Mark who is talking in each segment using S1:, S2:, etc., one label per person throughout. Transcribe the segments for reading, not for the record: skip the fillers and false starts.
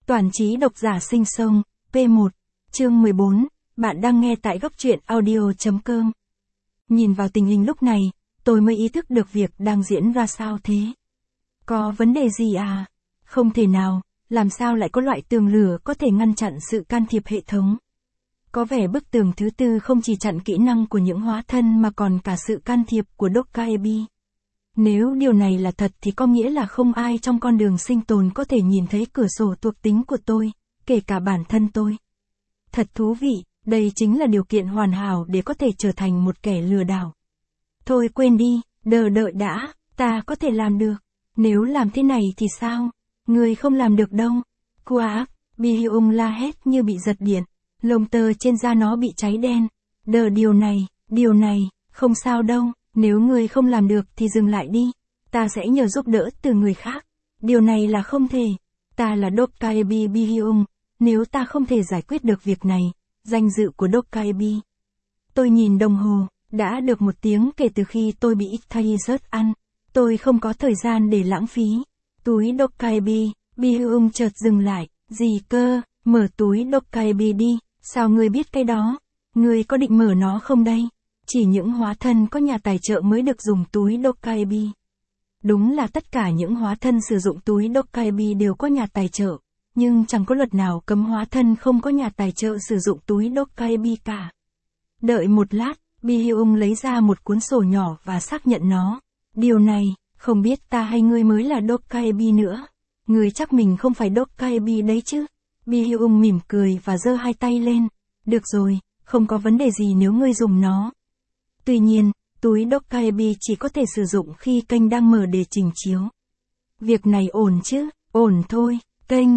S1: Toàn trí độc giả sinh sông, P1, chương 14, bạn đang nghe tại góc truyện audio.com. Nhìn vào tình hình lúc này, tôi mới ý thức được việc đang diễn ra sao thế. Có vấn đề gì à? Không thể nào, làm sao lại có loại tường lửa có thể ngăn chặn sự can thiệp hệ thống. Có vẻ bức tường thứ tư không chỉ chặn kỹ năng của những hóa thân mà còn cả sự can thiệp của Dokkaebi. Nếu điều này là thật thì có nghĩa là không ai trong con đường sinh tồn có thể nhìn thấy cửa sổ thuộc tính của tôi, kể cả bản thân tôi. Thật thú vị, đây chính là điều kiện hoàn hảo để có thể trở thành một kẻ lừa đảo. Thôi quên đi, đợi đã, ta có thể làm được. Nếu làm thế này thì sao? Người không làm được đâu. Quack, Bi-hyung la hét như bị giật điện. Lông tơ trên da nó bị cháy đen. Điều này, không sao đâu. Nếu người không làm được thì dừng lại đi. Ta sẽ nhờ giúp đỡ từ người khác. Điều này là không thể. Ta là Dokkaebi Bi-hyung. Nếu ta không thể giải quyết được việc này, danh dự của Dokkaebi. Tôi nhìn đồng hồ, đã được 1 tiếng kể từ khi tôi bị Ictarius ăn. Tôi không có thời gian để lãng phí. Túi Dokkaebi, Bi-hyung chợt dừng lại. Gì cơ, mở túi Dokkaebi đi, sao ngươi biết cái đó? Ngươi có định mở nó không đây? Chỉ những hóa thân có nhà tài trợ mới được dùng túi Dokkaebi. Đúng là tất cả những hóa thân sử dụng túi Dokkaebi đều có nhà tài trợ, nhưng chẳng có luật nào cấm hóa thân không có nhà tài trợ sử dụng túi Dokkaebi cả. Đợi một lát, Bi-hyung lấy ra một cuốn sổ nhỏ và xác nhận nó. Điều này, không biết ta hay ngươi mới là Dokkaebi nữa. Ngươi chắc mình không phải Dokkaebi đấy chứ? Bi-hyung mỉm cười và giơ 2 tay lên. Được rồi, không có vấn đề gì nếu ngươi dùng nó. Tuy nhiên, túi Dokkaebi chỉ có thể sử dụng khi kênh đang mở để trình chiếu. Việc này ổn chứ? Ổn thôi, kênh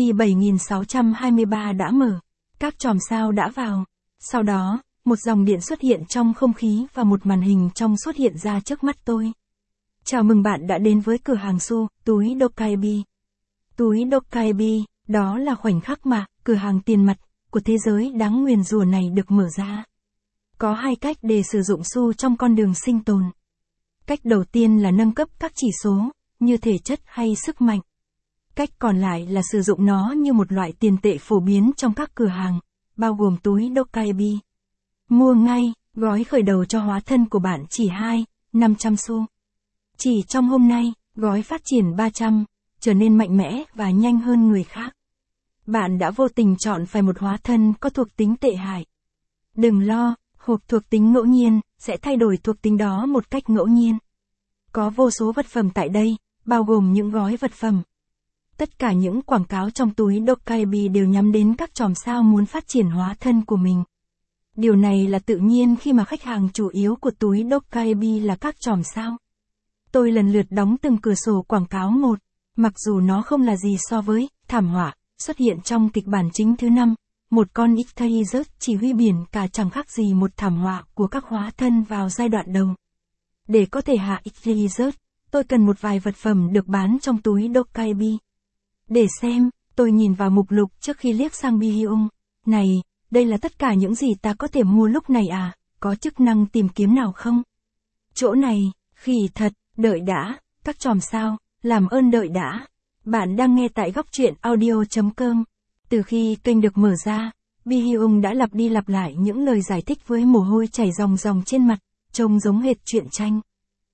S1: B7623 đã mở. Các chòm sao đã vào. Sau đó, một dòng điện xuất hiện trong không khí và một màn hình trong xuất hiện ra trước mắt tôi. Chào mừng bạn đã đến với cửa hàng xu, túi Dokkaebi. Túi Dokkaebi, đó là khoảnh khắc mà cửa hàng tiền mặt của thế giới đáng nguyền rủa này được mở ra. Có 2 cách để sử dụng xu trong con đường sinh tồn. Cách đầu tiên là nâng cấp các chỉ số, như thể chất hay sức mạnh. Cách còn lại là sử dụng nó như một loại tiền tệ phổ biến trong các cửa hàng, bao gồm túi Dokkaebi. Mua ngay, gói khởi đầu cho hóa thân của bạn chỉ 500 xu. Chỉ trong hôm nay, gói phát triển 300, trở nên mạnh mẽ và nhanh hơn người khác. Bạn đã vô tình chọn phải một hóa thân có thuộc tính tệ hại. Đừng lo, hộp thuộc tính ngẫu nhiên sẽ thay đổi thuộc tính đó một cách ngẫu nhiên. Có vô số vật phẩm tại đây, bao gồm những gói vật phẩm. Tất cả những quảng cáo trong túi Dokkaebi đều nhắm đến các chòm sao muốn phát triển hóa thân của mình. Điều này là tự nhiên khi mà khách hàng chủ yếu của túi Dokkaebi là các chòm sao. Tôi lần lượt đóng từng cửa sổ quảng cáo một, mặc dù nó không là gì so với thảm họa xuất hiện trong kịch bản chính thứ 5. Một con Ictarius chỉ huy biển cả chẳng khác gì một thảm họa của các hóa thân vào giai đoạn đầu. Để có thể hạ Ictarius, tôi cần một vài vật phẩm được bán trong túi Dokkaebi. Để xem, tôi nhìn vào mục lục trước khi liếc sang Bi-hyung. Này, đây là tất cả những gì ta có thể mua lúc này à, có chức năng tìm kiếm nào không? Chỗ này, khỉ thật, đợi đã, các chòm sao, làm ơn đợi đã. Bạn đang nghe tại góc truyện audio.com. Từ khi kênh được mở ra, Bi-hyung đã lặp đi lặp lại những lời giải thích với mồ hôi chảy ròng trên mặt, trông giống hệt truyện tranh.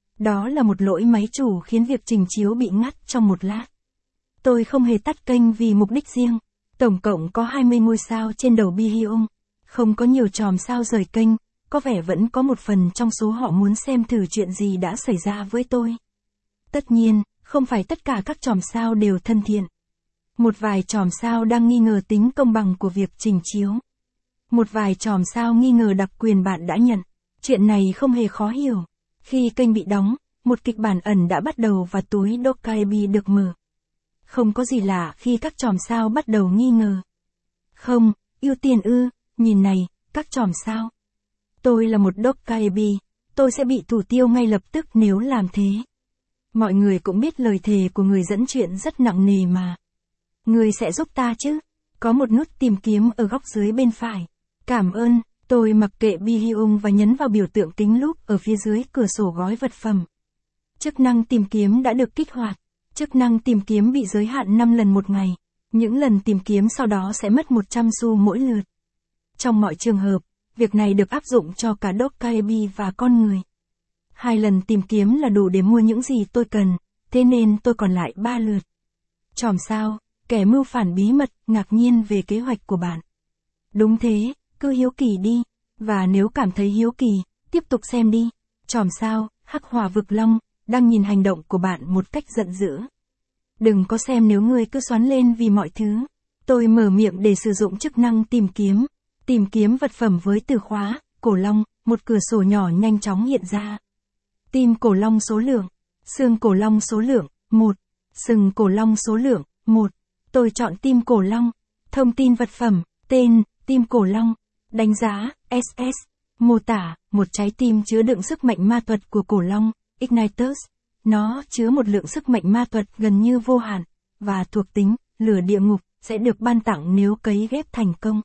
S1: Đó là một lỗi máy chủ khiến việc trình chiếu bị ngắt trong một lát. Tôi không hề tắt kênh vì mục đích riêng. Tổng cộng có 20 ngôi sao trên đầu Bi-hyung. Không có nhiều chòm sao rời kênh, có vẻ vẫn có một phần trong số họ muốn xem thử chuyện gì đã xảy ra với tôi. Tất nhiên, không phải tất cả các chòm sao đều thân thiện. Một vài chòm sao đang nghi ngờ tính công bằng của việc trình chiếu. Một vài chòm sao nghi ngờ đặc quyền bạn đã nhận. Chuyện này không hề khó hiểu. Khi kênh bị đóng, một kịch bản ẩn đã bắt đầu và túi Dokkaebi được mở. Không có gì lạ khi các chòm sao bắt đầu nghi ngờ. Không, ưu tiên ư, nhìn này, các chòm sao. Tôi là một Dokkaebi, tôi sẽ bị thủ tiêu ngay lập tức nếu làm thế. Mọi người cũng biết lời thề của người dẫn chuyện rất nặng nề mà. Người sẽ giúp ta chứ? Có một nút tìm kiếm ở góc dưới bên phải. Cảm ơn, tôi mặc kệ Bi-hyung và nhấn vào biểu tượng kính lúp ở phía dưới cửa sổ gói vật phẩm. Chức năng tìm kiếm đã được kích hoạt. Chức năng tìm kiếm bị giới hạn 5 lần một ngày. Những lần tìm kiếm sau đó sẽ mất 100 xu mỗi lượt. Trong mọi trường hợp, việc này được áp dụng cho cả Dockery và con người. 2 lần tìm kiếm là đủ để mua những gì tôi cần, thế nên tôi còn lại 3 lượt. Chòm sao, kẻ mưu phản bí mật, ngạc nhiên về kế hoạch của bạn. Đúng thế, cứ hiếu kỳ đi, và nếu cảm thấy hiếu kỳ, tiếp tục xem đi. Chòm sao, Hắc Hỏa Vực Long, đang nhìn hành động của bạn một cách giận dữ. Đừng có xem nếu ngươi cứ xoắn lên vì mọi thứ. Tôi mở miệng để sử dụng chức năng tìm kiếm. Tìm kiếm vật phẩm với từ khóa, cổ long, một cửa sổ nhỏ nhanh chóng hiện ra. Tim cổ long số lượng, xương cổ long số lượng, 1. Sừng cổ long số lượng, 1. Tôi chọn tim cổ long. Thông tin vật phẩm, tên, tim cổ long. Đánh giá, SS. Mô tả, một trái tim chứa đựng sức mạnh ma thuật của cổ long, Ignitus. Nó chứa một lượng sức mạnh ma thuật gần như vô hạn, và thuộc tính, lửa địa ngục, sẽ được ban tặng nếu cấy ghép thành công.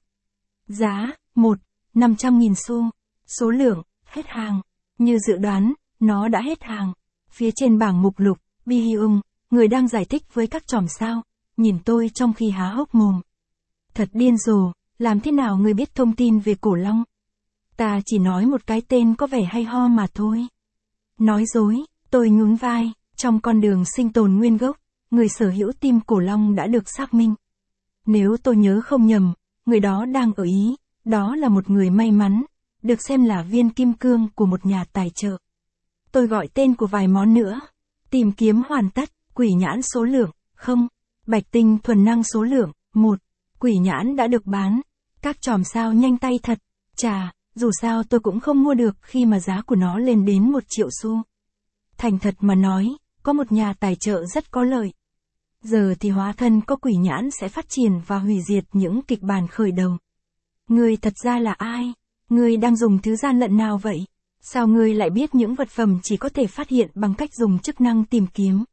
S1: Giá, 1. 500.000 xu. Số lượng, hết hàng. Như dự đoán, nó đã hết hàng. Phía trên bảng mục lục, Bi-hyung, người đang giải thích với các chòm sao, nhìn tôi trong khi há hốc mồm. Thật điên rồ, làm thế nào ngươi biết thông tin về cổ long? Ta chỉ nói một cái tên có vẻ hay ho mà thôi. Nói dối, tôi nhún vai, trong con đường sinh tồn nguyên gốc, người sở hữu tim cổ long đã được xác minh. Nếu tôi nhớ không nhầm, người đó đang ở Ý, đó là một người may mắn, được xem là viên kim cương của một nhà tài trợ. Tôi gọi tên của vài món nữa. Tìm kiếm hoàn tất, quỷ nhãn số lượng, 0. Bạch tinh thuần năng số lượng, 1. Quỷ nhãn đã được bán. Các chòm sao nhanh tay thật. Chà, dù sao tôi cũng không mua được khi mà giá của nó lên đến 1 triệu xu. Thành thật mà nói, có một nhà tài trợ rất có lợi. Giờ thì hóa thân có quỷ nhãn sẽ phát triển và hủy diệt những kịch bản khởi đầu. Ngươi thật ra là ai? Ngươi đang dùng thứ gian lận nào vậy? Sao ngươi lại biết những vật phẩm chỉ có thể phát hiện bằng cách dùng chức năng tìm kiếm?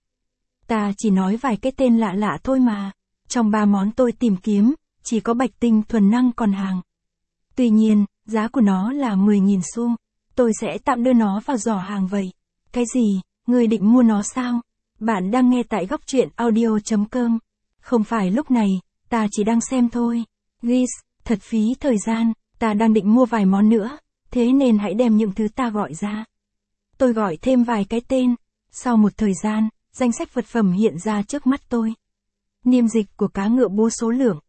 S1: Ta chỉ nói vài cái tên lạ lạ thôi mà. Trong 3 món tôi tìm kiếm, chỉ có bạch tinh thuần năng còn hàng. Tuy nhiên, giá của nó là 10.000 xu. Tôi sẽ tạm đưa nó vào giỏ hàng vậy. Cái gì? Ngươi định mua nó sao? Bạn đang nghe tại góc truyện audio.com. Không phải lúc này, ta chỉ đang xem thôi. Gis, thật phí thời gian, ta đang định mua vài món nữa, thế nên hãy đem những thứ ta gọi ra. Tôi gọi thêm vài cái tên. Sau một thời gian, danh sách vật phẩm hiện ra trước mắt tôi. Niêm dịch của cá ngựa búa số lượng,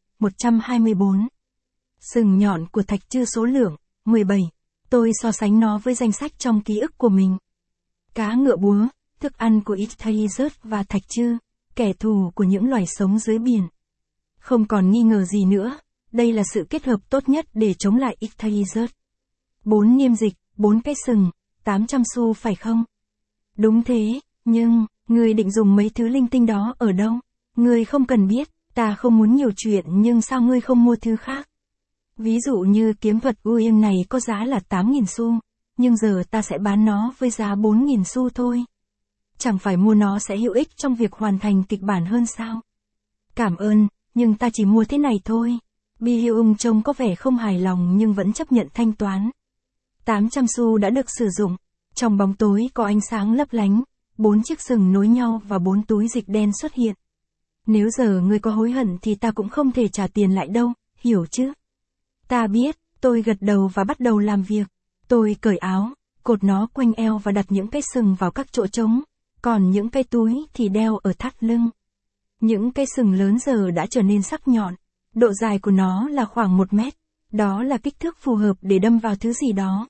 S1: 124. Sừng nhọn của thạch chư số lượng, 17. Tôi so sánh nó với danh sách trong ký ức của mình. Cá ngựa búa, thức ăn của Ichthyosaurus và thạch chư, kẻ thù của những loài sống dưới biển. Không còn nghi ngờ gì nữa, đây là sự kết hợp tốt nhất để chống lại Ichthyosaurus. 4 niêm dịch, 4 cái sừng, 800 xu phải không? Đúng thế, nhưng, ngươi định dùng mấy thứ linh tinh đó ở đâu? Ngươi không cần biết, ta không muốn nhiều chuyện nhưng sao ngươi không mua thứ khác? Ví dụ như kiếm thuật Uyên này có giá là 8.000 xu, nhưng giờ ta sẽ bán nó với giá 4.000 xu thôi. Chẳng phải mua nó sẽ hữu ích trong việc hoàn thành kịch bản hơn sao? Cảm ơn, nhưng ta chỉ mua thế này thôi. Bi-hyung trông có vẻ không hài lòng nhưng vẫn chấp nhận thanh toán. 800 xu đã được sử dụng. Trong bóng tối có ánh sáng lấp lánh, 4 chiếc sừng nối nhau và 4 túi dịch đen xuất hiện. Nếu giờ ngươi có hối hận thì ta cũng không thể trả tiền lại đâu, hiểu chứ? Ta biết, tôi gật đầu và bắt đầu làm việc. Tôi cởi áo, cột nó quanh eo và đặt những cái sừng vào các chỗ trống, còn những cái túi thì đeo ở thắt lưng. Những cái sừng lớn giờ đã trở nên sắc nhọn, độ dài của nó là khoảng 1 mét, đó là kích thước phù hợp để đâm vào thứ gì đó.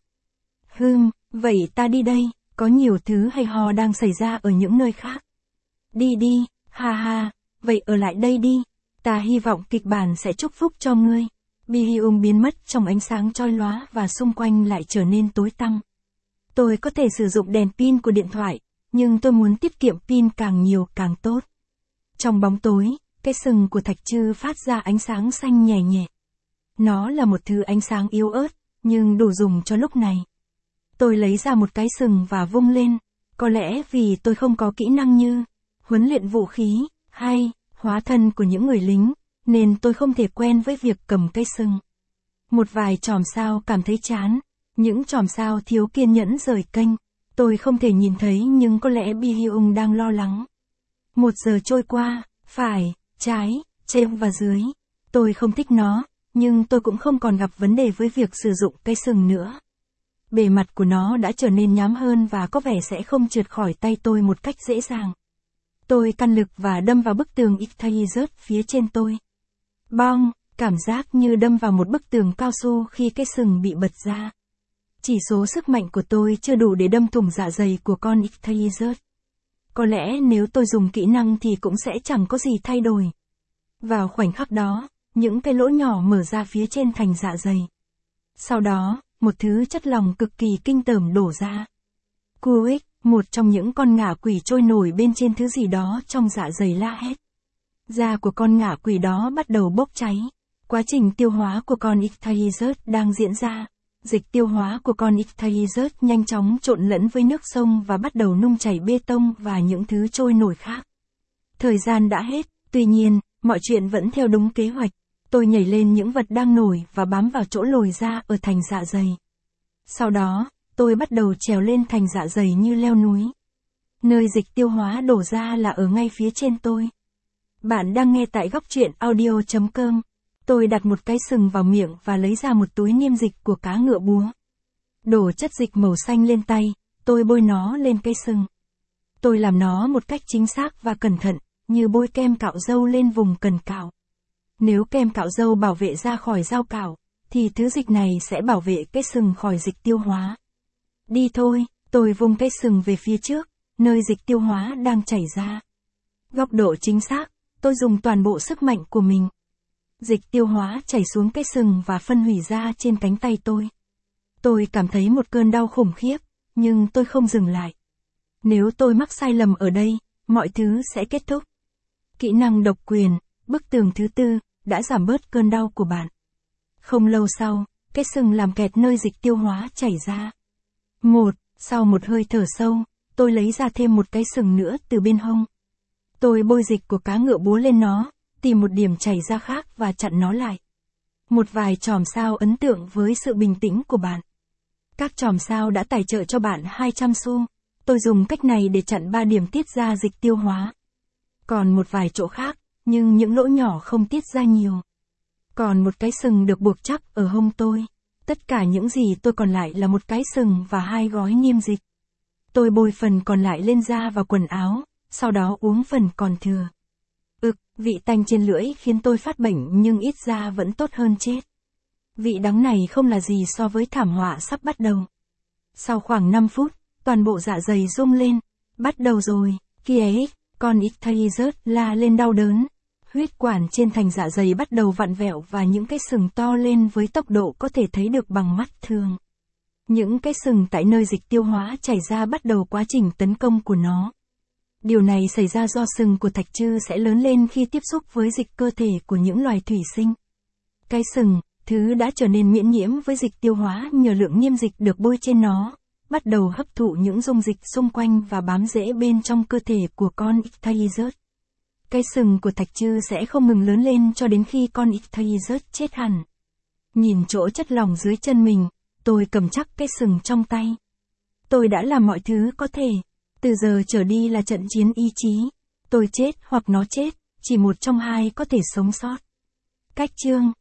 S1: Vậy ta đi đây, có nhiều thứ hay ho đang xảy ra ở những nơi khác. Đi đi, ha ha, vậy ở lại đây đi, ta hy vọng kịch bản sẽ chúc phúc cho ngươi. Bi-hyung biến mất trong ánh sáng chói lóa và xung quanh lại trở nên tối tăm. Tôi có thể sử dụng đèn pin của điện thoại, nhưng tôi muốn tiết kiệm pin càng nhiều càng tốt. Trong bóng tối, cái sừng của thạch chư phát ra ánh sáng xanh nhẹ nhẹ. Nó là một thứ ánh sáng yếu ớt, nhưng đủ dùng cho lúc này. Tôi lấy ra một cái sừng và vung lên, có lẽ vì tôi không có kỹ năng như huấn luyện vũ khí, hay hóa thân của những người lính, nên tôi không thể quen với việc cầm cây sừng. Một vài chòm sao cảm thấy chán, những chòm sao thiếu kiên nhẫn rời kênh. Tôi không thể nhìn thấy nhưng có lẽ Bi-hyung đang lo lắng. 1 giờ trôi qua, phải, trái, trên và dưới. Tôi không thích nó, nhưng tôi cũng không còn gặp vấn đề với việc sử dụng cây sừng nữa. Bề mặt của nó đã trở nên nhám hơn và có vẻ sẽ không trượt khỏi tay tôi một cách dễ dàng. Tôi căn lực và đâm vào bức tường Ictaius phía trên tôi. Bong, cảm giác như đâm vào một bức tường cao su khi cái sừng bị bật ra. Chỉ số sức mạnh của tôi chưa đủ để đâm thủng dạ dày của con Ictaius. Có lẽ nếu tôi dùng kỹ năng thì cũng sẽ chẳng có gì thay đổi. Vào khoảnh khắc đó, những cái lỗ nhỏ mở ra phía trên thành dạ dày. Sau đó, một thứ chất lỏng cực kỳ kinh tởm đổ ra. Kuik, một trong những con ngạ quỷ trôi nổi bên trên thứ gì đó trong dạ dày la hét. Da của con ngạ quỷ đó bắt đầu bốc cháy. Quá trình tiêu hóa của con Ictaius đang diễn ra. Dịch tiêu hóa của con Ictaius nhanh chóng trộn lẫn với nước sông và bắt đầu nung chảy bê tông và những thứ trôi nổi khác. Thời gian đã hết, tuy nhiên, mọi chuyện vẫn theo đúng kế hoạch. Tôi nhảy lên những vật đang nổi và bám vào chỗ lồi ra ở thành dạ dày. Sau đó, tôi bắt đầu trèo lên thành dạ dày như leo núi. Nơi dịch tiêu hóa đổ ra là ở ngay phía trên tôi. Bạn đang nghe tại góc truyện audio.com. Tôi đặt một cái sừng vào miệng và lấy ra một túi niêm dịch của cá ngựa búa. Đổ chất dịch màu xanh lên tay, tôi bôi nó lên cây sừng. Tôi làm nó một cách chính xác và cẩn thận, như bôi kem cạo râu lên vùng cần cạo. Nếu kem cạo râu bảo vệ ra khỏi dao cạo, thì thứ dịch này sẽ bảo vệ cái sừng khỏi dịch tiêu hóa. Đi thôi, tôi vung cái sừng về phía trước, nơi dịch tiêu hóa đang chảy ra. Góc độ chính xác, tôi dùng toàn bộ sức mạnh của mình. Dịch tiêu hóa chảy xuống cái sừng và phân hủy ra trên cánh tay tôi. Tôi cảm thấy một cơn đau khủng khiếp, nhưng tôi không dừng lại. Nếu tôi mắc sai lầm ở đây, mọi thứ sẽ kết thúc. Kỹ năng độc quyền, bức tường thứ 4, đã giảm bớt cơn đau của bạn. Không lâu sau, cái sừng làm kẹt nơi dịch tiêu hóa chảy ra. Sau một hơi thở sâu, tôi lấy ra thêm một cái sừng nữa từ bên hông. Tôi bôi dịch của cá ngựa búa lên nó, tìm một điểm chảy ra khác và chặn nó lại. Một vài chòm sao ấn tượng với sự bình tĩnh của bạn. Các chòm sao đã tài trợ cho bạn 200 xu. Tôi dùng cách này để chặn 3 điểm tiết ra dịch tiêu hóa. Còn một vài chỗ khác, nhưng những lỗ nhỏ không tiết ra nhiều. Còn một cái sừng được buộc chắc ở hông tôi. Tất cả những gì tôi còn lại là một cái sừng và 2 gói niêm dịch. Tôi bôi phần còn lại lên da và quần áo, sau đó uống phần còn thừa. Vị tanh trên lưỡi khiến tôi phát bệnh nhưng ít ra vẫn tốt hơn chết. Vị đắng này không là gì so với thảm họa sắp bắt đầu. Sau khoảng 5 phút, toàn bộ dạ dày rung lên. Bắt đầu rồi, kia con Ictaius la lên đau đớn. Huyết quản trên thành dạ dày bắt đầu vặn vẹo và những cái sừng to lên với tốc độ có thể thấy được bằng mắt thường. Những cái sừng tại nơi dịch tiêu hóa chảy ra bắt đầu quá trình tấn công của nó. Điều này xảy ra do sừng của thạch trư sẽ lớn lên khi tiếp xúc với dịch cơ thể của những loài thủy sinh. Cái sừng, thứ đã trở nên miễn nhiễm với dịch tiêu hóa nhờ lượng niêm dịch được bôi trên nó, bắt đầu hấp thụ những dung dịch xung quanh và bám rễ bên trong cơ thể của con Ictaius. Cái sừng của thạch trư sẽ không ngừng lớn lên cho đến khi con Ictaius chết hẳn. Nhìn chỗ chất lỏng dưới chân mình, tôi cầm chắc cái sừng trong tay. Tôi đã làm mọi thứ có thể. Từ giờ trở đi là trận chiến ý chí. Tôi chết hoặc nó chết, chỉ một trong hai có thể sống sót. Cách chương